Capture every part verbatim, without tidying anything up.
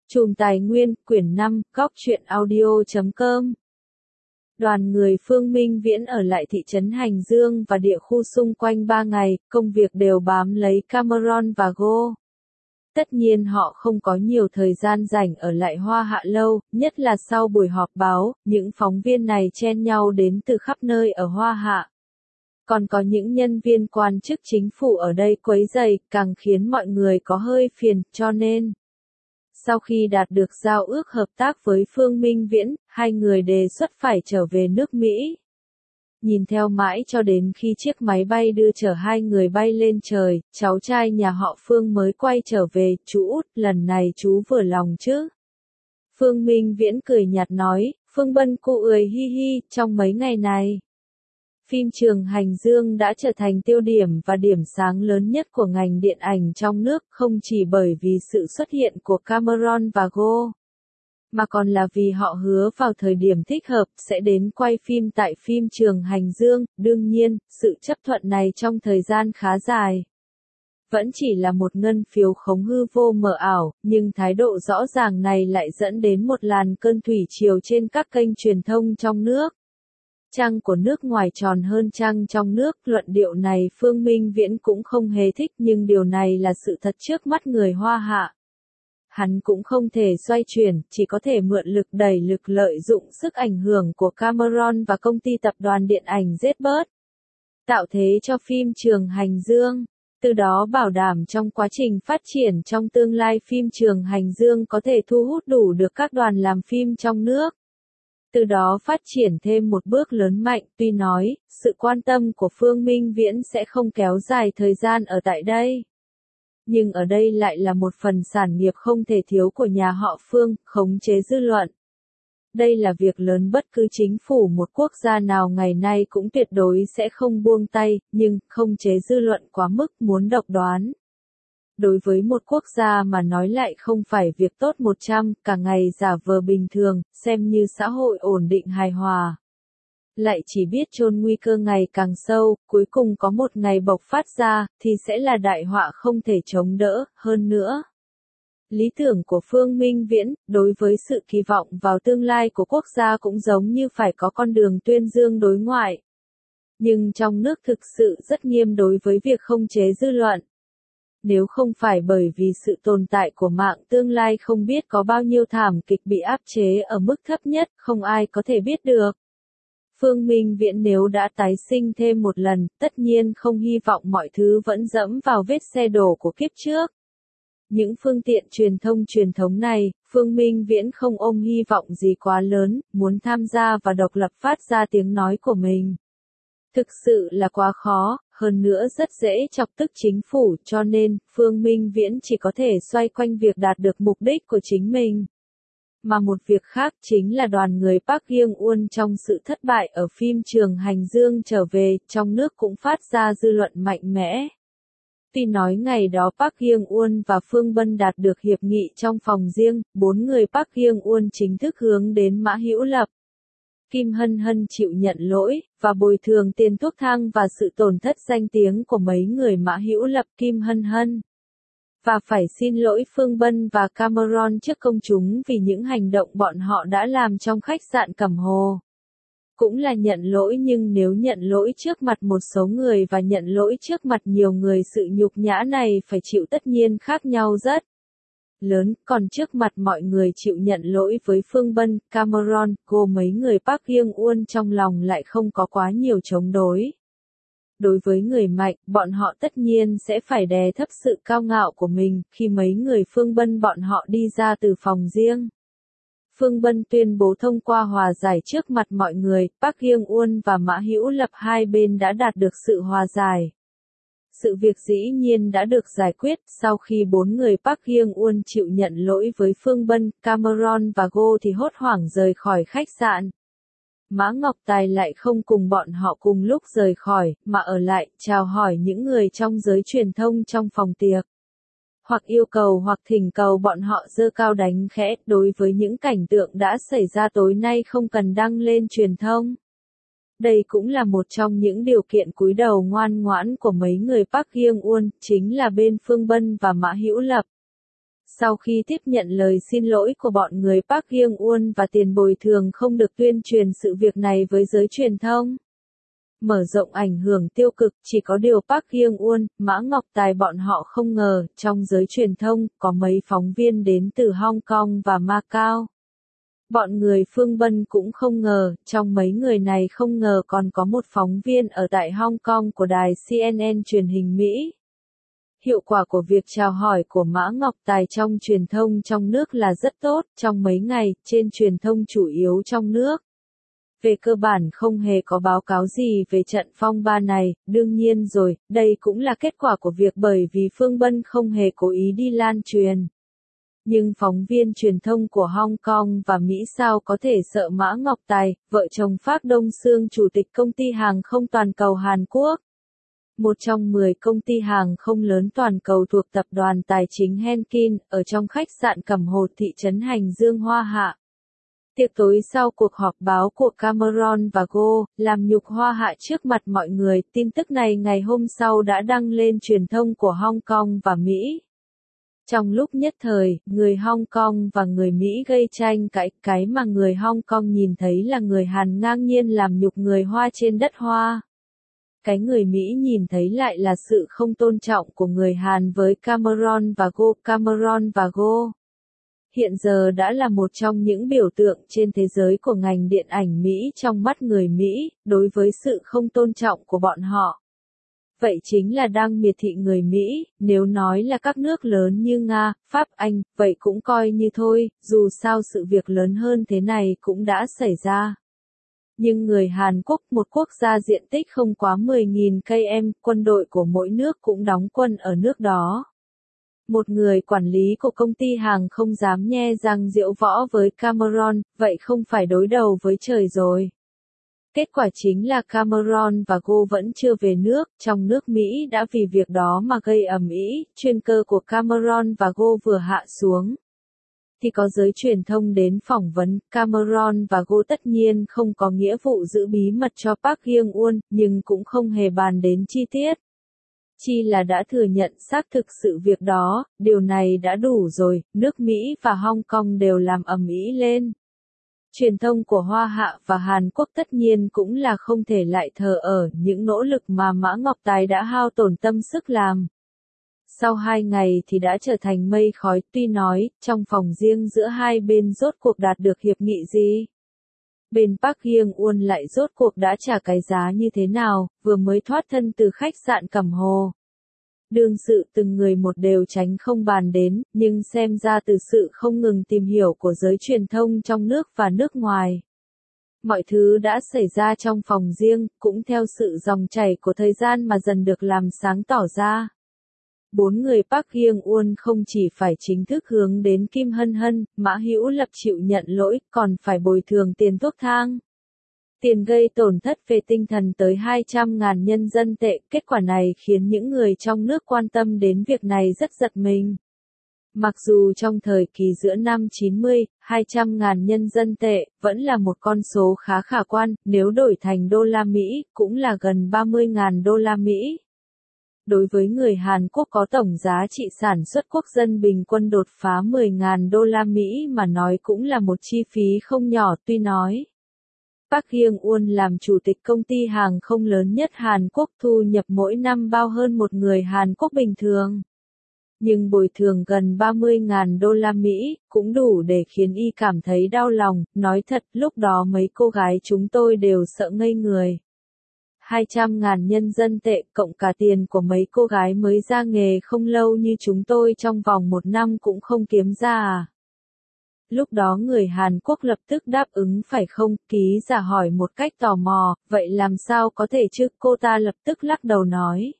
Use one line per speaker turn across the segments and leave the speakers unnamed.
Chùm Tài Nguyên, quyển năm, góc truyện audio chấm com. Đoàn người Phương Minh Viễn ở lại thị trấn Hành Dương và địa khu xung quanh ba ngày, công việc đều bám lấy Cameron và Go. Tất nhiên họ không có nhiều thời gian rảnh ở lại Hoa Hạ lâu, nhất là sau buổi họp báo, những phóng viên này chen nhau đến từ khắp nơi ở Hoa Hạ. Còn có những nhân viên quan chức chính phủ ở đây quấy rầy, càng khiến mọi người có hơi phiền, cho nên sau khi đạt được giao ước hợp tác với Phương Minh Viễn, hai người đề xuất phải trở về nước Mỹ. Nhìn theo mãi cho đến khi chiếc máy bay đưa chở hai người bay lên trời, cháu trai nhà họ Phương mới quay trở về, chú út, lần này chú vừa lòng chứ? Phương Minh Viễn cười nhạt nói, Phương Bân cô ơi hi hi, trong mấy ngày này. Phim Trường Hành Dương đã trở thành tiêu điểm và điểm sáng lớn nhất của ngành điện ảnh trong nước, không chỉ bởi vì sự xuất hiện của Cameron và Go, mà còn là vì họ hứa vào thời điểm thích hợp sẽ đến quay phim tại phim Trường Hành Dương. Đương nhiên, sự chấp thuận này trong thời gian khá dài vẫn chỉ là một ngân phiếu khống hư vô mờ ảo, nhưng thái độ rõ ràng này lại dẫn đến một làn cơn thủy triều trên các kênh truyền thông trong nước. Trăng của nước ngoài tròn hơn trăng trong nước, luận điệu này Phương Minh Viễn cũng không hề thích, nhưng điều này là sự thật trước mắt người Hoa Hạ. Hắn cũng không thể xoay chuyển, chỉ có thể mượn lực đẩy lực lợi dụng sức ảnh hưởng của Cameron và công ty tập đoàn điện ảnh Zbird, tạo thế cho phim Trường Hành Dương. Từ đó bảo đảm trong quá trình phát triển trong tương lai phim Trường Hành Dương có thể thu hút đủ được các đoàn làm phim trong nước. Từ đó phát triển thêm một bước lớn mạnh, tuy nói, sự quan tâm của Phương Minh Viễn sẽ không kéo dài thời gian ở tại đây. Nhưng ở đây lại là một phần sản nghiệp không thể thiếu của nhà họ Phương, khống chế dư luận. Đây là việc lớn bất cứ chính phủ một quốc gia nào ngày nay cũng tuyệt đối sẽ không buông tay, nhưng khống chế dư luận quá mức muốn độc đoán. Đối với một quốc gia mà nói lại không phải việc tốt một trăm, cả ngày giả vờ bình thường, xem như xã hội ổn định hài hòa. Lại chỉ biết chôn nguy cơ ngày càng sâu, cuối cùng có một ngày bộc phát ra, thì sẽ là đại họa không thể chống đỡ, hơn nữa. Lý tưởng của Phương Minh Viễn, đối với sự kỳ vọng vào tương lai của quốc gia cũng giống như phải có con đường tuyên dương đối ngoại. Nhưng trong nước thực sự rất nghiêm đối với việc khống chế dư luận. Nếu không phải bởi vì sự tồn tại của mạng tương lai không biết có bao nhiêu thảm kịch bị áp chế ở mức thấp nhất, không ai có thể biết được. Phương Minh Viễn nếu đã tái sinh thêm một lần, tất nhiên không hy vọng mọi thứ vẫn dẫm vào vết xe đổ của kiếp trước. Những phương tiện truyền thông truyền thống này, Phương Minh Viễn không ôm hy vọng gì quá lớn, muốn tham gia và độc lập phát ra tiếng nói của mình. Thực sự là quá khó, hơn nữa rất dễ chọc tức chính phủ, cho nên, Phương Minh Viễn chỉ có thể xoay quanh việc đạt được mục đích của chính mình. Mà một việc khác chính là đoàn người Park Hyung-won trong sự thất bại ở phim Trường Hành Dương trở về, trong nước cũng phát ra dư luận mạnh mẽ. Tuy nói ngày đó Park Hyung-won và Phương Bân đạt được hiệp nghị trong phòng riêng, bốn người Park Hyung-won chính thức hướng đến Mã Hữu Lập. Kim Hân Hân chịu nhận lỗi, và bồi thường tiền thuốc thang và sự tổn thất danh tiếng của mấy người Mã Hữu Lập Kim Hân Hân. Và phải xin lỗi Phương Bân và Cameron trước công chúng vì những hành động bọn họ đã làm trong khách sạn Cẩm Hồ. Cũng là nhận lỗi, nhưng nếu nhận lỗi trước mặt một số người và nhận lỗi trước mặt nhiều người, sự nhục nhã này phải chịu tất nhiên khác nhau rất lớn, còn trước mặt mọi người chịu nhận lỗi với Phương Bân, Cameron, cô mấy người Park Hyung-won trong lòng lại không có quá nhiều chống đối. Đối với người mạnh, bọn họ tất nhiên sẽ phải đè thấp sự cao ngạo của mình, khi mấy người Phương Bân bọn họ đi ra từ phòng riêng. Phương Bân tuyên bố thông qua hòa giải trước mặt mọi người, Park Hyung-won và Mã Hữu Lập hai bên đã đạt được sự hòa giải. Sự việc dĩ nhiên đã được giải quyết, sau khi bốn người Park Hyung-won chịu nhận lỗi với Phương Bân, Cameron và Go thì hốt hoảng rời khỏi khách sạn. Mã Ngọc Tài lại không cùng bọn họ cùng lúc rời khỏi, mà ở lại, chào hỏi những người trong giới truyền thông trong phòng tiệc. Hoặc yêu cầu hoặc thỉnh cầu bọn họ giơ cao đánh khẽ, đối với những cảnh tượng đã xảy ra tối nay không cần đăng lên truyền thông. Đây cũng là một trong những điều kiện cúi đầu ngoan ngoãn của mấy người Park Hyung-won, chính là bên Phương Bân và Mã Hữu Lập. Sau khi tiếp nhận lời xin lỗi của bọn người Park Hyung-won và tiền bồi thường không được tuyên truyền sự việc này với giới truyền thông, mở rộng ảnh hưởng tiêu cực, chỉ có điều Park Hyung-won, Mã Ngọc Tài bọn họ không ngờ, trong giới truyền thông, có mấy phóng viên đến từ Hong Kong và Macau. Bọn người Phương Bân cũng không ngờ, trong mấy người này không ngờ còn có một phóng viên ở tại Hong Kong của đài xê en en truyền hình Mỹ. Hiệu quả của việc chào hỏi của Mã Ngọc Tài trong truyền thông trong nước là rất tốt, trong mấy ngày, trên truyền thông chủ yếu trong nước. Về cơ bản không hề có báo cáo gì về trận phong ba này, đương nhiên rồi, đây cũng là kết quả của việc bởi vì Phương Bân không hề cố ý đi lan truyền. Nhưng phóng viên truyền thông của Hong Kong và Mỹ sao có thể sợ Mã Ngọc Tài, vợ chồng Phác Đông Sương chủ tịch công ty hàng không toàn cầu Hàn Quốc. Một trong mười công ty hàng không lớn toàn cầu thuộc tập đoàn tài chính Henkin, ở trong khách sạn Cẩm Hồ thị trấn Hành Dương Hoa Hạ. Tiệc tối sau cuộc họp báo của Cameron và Go, làm nhục Hoa Hạ trước mặt mọi người, tin tức này ngày hôm sau đã đăng lên truyền thông của Hong Kong và Mỹ. Trong lúc nhất thời, người Hong Kong và người Mỹ gây tranh cãi, cái mà người Hong Kong nhìn thấy là người Hàn ngang nhiên làm nhục người Hoa trên đất Hoa. Cái người Mỹ nhìn thấy lại là sự không tôn trọng của người Hàn với Cameron và Go. Cameron và Go hiện giờ đã là một trong những biểu tượng trên thế giới của ngành điện ảnh Mỹ trong mắt người Mỹ, đối với sự không tôn trọng của bọn họ. Vậy chính là đang miệt thị người Mỹ, nếu nói là các nước lớn như Nga, Pháp, Anh, vậy cũng coi như thôi, dù sao sự việc lớn hơn thế này cũng đã xảy ra. Nhưng người Hàn Quốc, một quốc gia diện tích không quá mười nghìn ki lô mét, quân đội của mỗi nước cũng đóng quân ở nước đó. Một người quản lý của công ty hàng không dám nhe răng giễu võ với Cameron, vậy không phải đối đầu với trời rồi. Kết quả chính là Cameron và Go vẫn chưa về nước, trong nước Mỹ đã vì việc đó mà gây ầm ĩ, chuyên cơ của Cameron và Go vừa hạ xuống. Thì có giới truyền thông đến phỏng vấn, Cameron và Go tất nhiên không có nghĩa vụ giữ bí mật cho Park Hyung-won, nhưng cũng không hề bàn đến chi tiết. Chi là đã thừa nhận xác thực sự việc đó, điều này đã đủ rồi, nước Mỹ và Hong Kong đều làm ầm ĩ lên. Truyền thông của Hoa Hạ và Hàn Quốc tất nhiên cũng là không thể lại thờ ở những nỗ lực mà Mã Ngọc Tài đã hao tổn tâm sức làm. Sau hai ngày thì đã trở thành mây khói, tuy nói, trong phòng riêng giữa hai bên rốt cuộc đạt được hiệp nghị gì. Bên Park Hyung-won lại rốt cuộc đã trả cái giá như thế nào, vừa mới thoát thân từ khách sạn Cẩm Hồ. Đương sự từng người một đều tránh không bàn đến, nhưng xem ra từ sự không ngừng tìm hiểu của giới truyền thông trong nước và nước ngoài. Mọi thứ đã xảy ra trong phòng riêng, cũng theo sự dòng chảy của thời gian mà dần được làm sáng tỏ ra. Bốn người Park Hyung-won không chỉ phải chính thức hướng đến Kim Hân Hân, Mã Hữu Lập chịu nhận lỗi, còn phải bồi thường tiền thuốc thang. Tiền gây tổn thất về tinh thần tới hai trăm ngàn nhân dân tệ, kết quả này khiến những người trong nước quan tâm đến việc này rất giật mình. Mặc dù trong thời kỳ giữa năm chín mươi, hai trăm ngàn nhân dân tệ, vẫn là một con số khá khả quan, nếu đổi thành đô la Mỹ, cũng là gần ba mươi ngàn đô la Mỹ. Đối với người Hàn Quốc có tổng giá trị sản xuất quốc dân bình quân đột phá mười ngàn đô la Mỹ mà nói cũng là một chi phí không nhỏ, tuy nói. Park Hyung-won làm chủ tịch công ty hàng không lớn nhất Hàn Quốc, thu nhập mỗi năm bao hơn một người Hàn Quốc bình thường. Nhưng bồi thường gần ba mươi ngàn đô la Mỹ, cũng đủ để khiến y cảm thấy đau lòng, nói thật, lúc đó mấy cô gái chúng tôi đều sợ ngây người. hai trăm ngàn nhân dân tệ, cộng cả tiền của mấy cô gái mới ra nghề không lâu như chúng tôi trong vòng một năm cũng không kiếm ra à. Lúc đó người Hàn Quốc lập tức đáp ứng phải không, ký giả hỏi một cách tò mò, vậy làm sao có thể chứ, cô ta lập tức lắc đầu nói.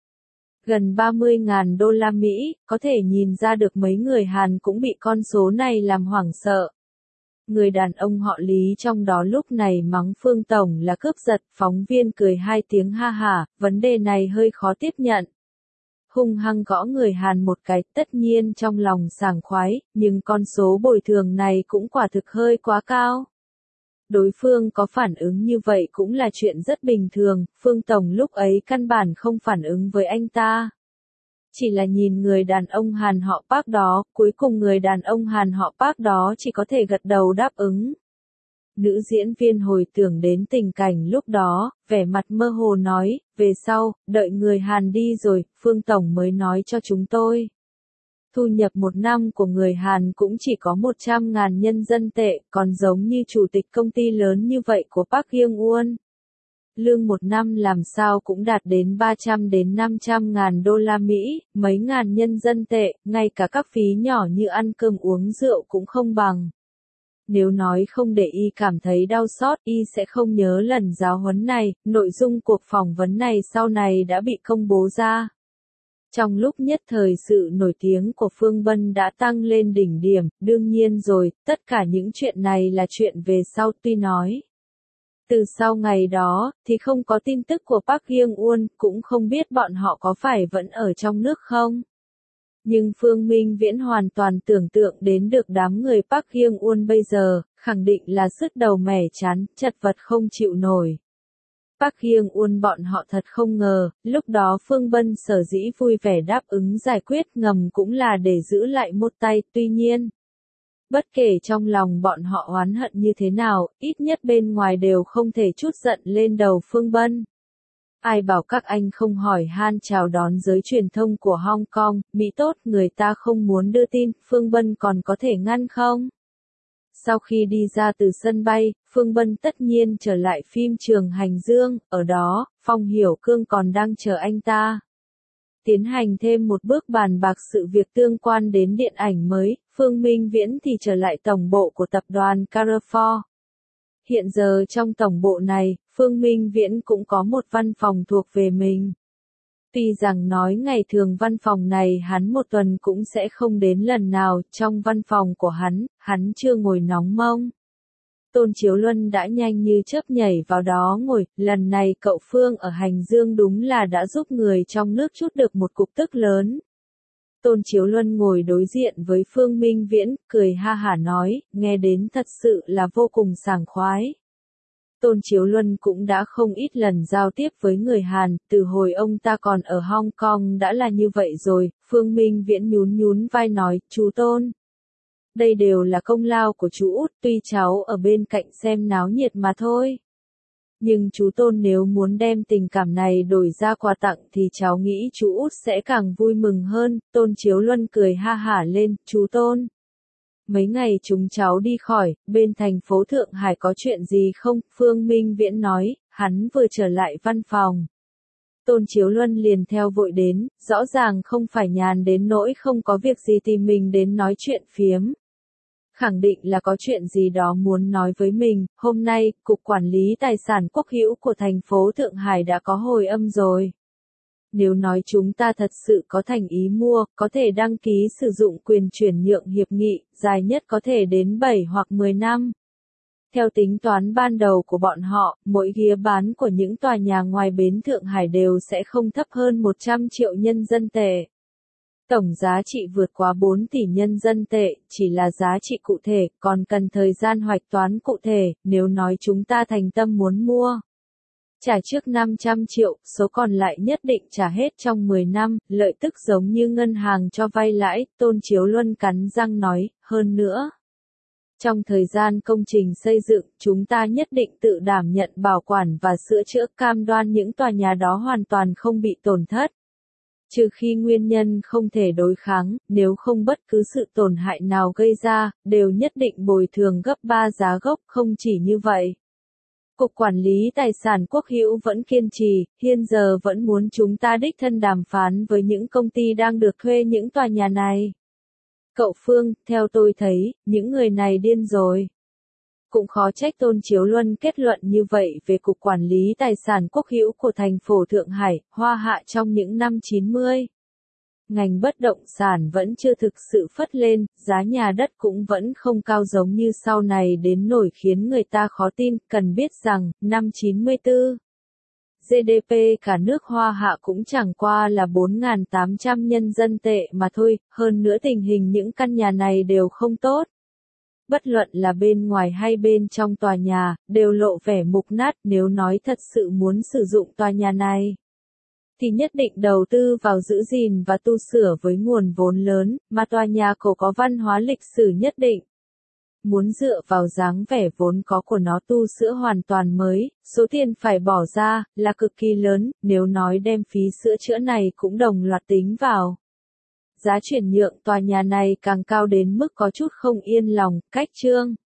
Gần ba mươi ngàn đô la Mỹ, có thể nhìn ra được mấy người Hàn cũng bị con số này làm hoảng sợ. Người đàn ông họ Lý trong đó lúc này mắng Phương Tổng là cướp giật, phóng viên cười hai tiếng ha hả, vấn đề này hơi khó tiếp nhận. Hung hăng gõ người Hàn một cái, tất nhiên trong lòng sảng khoái, nhưng con số bồi thường này cũng quả thực hơi quá cao. Đối phương có phản ứng như vậy cũng là chuyện rất bình thường, Phương Tổng lúc ấy căn bản không phản ứng với anh ta. Chỉ là nhìn người đàn ông Hàn họ Park đó, cuối cùng người đàn ông Hàn họ Park đó chỉ có thể gật đầu đáp ứng. Nữ diễn viên hồi tưởng đến tình cảnh lúc đó, vẻ mặt mơ hồ nói, về sau, đợi người Hàn đi rồi, Phương Tổng mới nói cho chúng tôi. Thu nhập một năm của người Hàn cũng chỉ có một trăm ngàn nhân dân tệ, còn giống như chủ tịch công ty lớn như vậy của Park Hyung-won. Lương một năm làm sao cũng đạt đến ba trăm đến năm trăm ngàn đô la Mỹ, mấy ngàn nhân dân tệ, ngay cả các phí nhỏ như ăn cơm uống rượu cũng không bằng. Nếu nói không để y cảm thấy đau xót, y sẽ không nhớ lần giáo huấn này. Nội dung cuộc phỏng vấn này sau này đã bị công bố ra. Trong lúc nhất thời sự nổi tiếng của Phương Bân đã tăng lên đỉnh điểm, đương nhiên rồi, tất cả những chuyện này là chuyện về sau tuy nói. Từ sau ngày đó, thì không có tin tức của Park Hyung-won, cũng không biết bọn họ có phải vẫn ở trong nước không. Nhưng Phương Minh Viễn hoàn toàn tưởng tượng đến được đám người Park Hyung-won bây giờ, khẳng định là sứt đầu mẻ chán, chật vật không chịu nổi. Park Hyung-won bọn họ thật không ngờ, lúc đó Phương Bân sở dĩ vui vẻ đáp ứng giải quyết ngầm cũng là để giữ lại một tay, tuy nhiên. Bất kể trong lòng bọn họ oán hận như thế nào, ít nhất bên ngoài đều không thể trút giận lên đầu Phương Bân. Ai bảo các anh không hỏi han chào đón giới truyền thông của Hong Kong, Mỹ tốt, người ta không muốn đưa tin, Phương Bân còn có thể ngăn không? Sau khi đi ra từ sân bay, Phương Bân tất nhiên trở lại phim trường Hành Dương, ở đó, Phong Hiểu Cương còn đang chờ anh ta. Tiến hành thêm một bước bàn bạc sự việc tương quan đến điện ảnh mới, Phương Minh Viễn thì trở lại tổng bộ của tập đoàn Carrefour. Hiện giờ trong tổng bộ này, Phương Minh Viễn cũng có một văn phòng thuộc về mình. Tuy rằng nói ngày thường văn phòng này hắn một tuần cũng sẽ không đến lần nào, trong văn phòng của hắn, hắn chưa ngồi nóng mông. Tôn Chiếu Luân đã nhanh như chớp nhảy vào đó ngồi, lần này cậu Phương ở Hành Dương đúng là đã giúp người trong nước trút được một cục tức lớn. Tôn Chiếu Luân ngồi đối diện với Phương Minh Viễn, cười ha hả nói, nghe đến thật sự là vô cùng sảng khoái. Tôn Chiếu Luân cũng đã không ít lần giao tiếp với người Hàn, từ hồi ông ta còn ở Hong Kong đã là như vậy rồi, Phương Minh Viễn nhún nhún vai nói, chú Tôn. Đây đều là công lao của chú út, tuy cháu ở bên cạnh xem náo nhiệt mà thôi. Nhưng chú Tôn nếu muốn đem tình cảm này đổi ra quà tặng thì cháu nghĩ chú út sẽ càng vui mừng hơn, Tôn Chiếu Luân cười ha hả lên, chú Tôn. Mấy ngày chúng cháu đi khỏi, bên thành phố Thượng Hải có chuyện gì không? Phương Minh Viễn nói, hắn vừa trở lại văn phòng. Tôn Chiếu Luân liền theo vội đến, rõ ràng không phải nhàn đến nỗi không có việc gì tìm mình đến nói chuyện phiếm. Khẳng định là có chuyện gì đó muốn nói với mình, hôm nay, Cục Quản lý Tài sản Quốc hữu của thành phố Thượng Hải đã có hồi âm rồi. Nếu nói chúng ta thật sự có thành ý mua, có thể đăng ký sử dụng quyền chuyển nhượng hiệp nghị, dài nhất có thể đến bảy hoặc mười năm. Theo tính toán ban đầu của bọn họ, mỗi ghế bán của những tòa nhà ngoài bến Thượng Hải đều sẽ không thấp hơn một trăm triệu nhân dân tệ. Tổng giá trị vượt quá bốn tỷ nhân dân tệ, chỉ là giá trị cụ thể, còn cần thời gian hoạch toán cụ thể, nếu nói chúng ta thành tâm muốn mua. Trả trước năm trăm triệu, số còn lại nhất định trả hết trong mười năm, lợi tức giống như ngân hàng cho vay lãi, Tôn Chiếu Luân cắn răng nói, hơn nữa. Trong thời gian công trình xây dựng, chúng ta nhất định tự đảm nhận bảo quản và sửa chữa, cam đoan những tòa nhà đó hoàn toàn không bị tổn thất. Trừ khi nguyên nhân không thể đối kháng, nếu không bất cứ sự tổn hại nào gây ra, đều nhất định bồi thường gấp ba giá gốc, không chỉ như vậy. Cục Quản lý Tài sản Quốc hữu vẫn kiên trì, hiện giờ vẫn muốn chúng ta đích thân đàm phán với những công ty đang được thuê những tòa nhà này. Cậu Phương, theo tôi thấy, những người này điên rồi. Cũng khó trách Tôn Chiếu Luân kết luận như vậy về Cục Quản lý Tài sản Quốc hữu của thành phố Thượng Hải, Hoa Hạ trong những năm chín mươi. Ngành bất động sản vẫn chưa thực sự phất lên, giá nhà đất cũng vẫn không cao giống như sau này đến nỗi khiến người ta khó tin, cần biết rằng, năm chín mươi tư, giê đê pê cả nước Hoa Hạ cũng chẳng qua là bốn nghìn tám trăm nhân dân tệ mà thôi, hơn nữa tình hình những căn nhà này đều không tốt. Bất luận là bên ngoài hay bên trong tòa nhà, đều lộ vẻ mục nát, nếu nói thật sự muốn sử dụng tòa nhà này. thì nhất định đầu tư vào giữ gìn và tu sửa với nguồn vốn lớn, mà tòa nhà cổ có văn hóa lịch sử nhất định. Muốn dựa vào dáng vẻ vốn có của nó tu sửa hoàn toàn mới, số tiền phải bỏ ra là cực kỳ lớn, nếu nói đem phí sửa chữa này cũng đồng loạt tính vào. Giá chuyển nhượng tòa nhà này càng cao đến mức có chút không yên lòng, cách chương.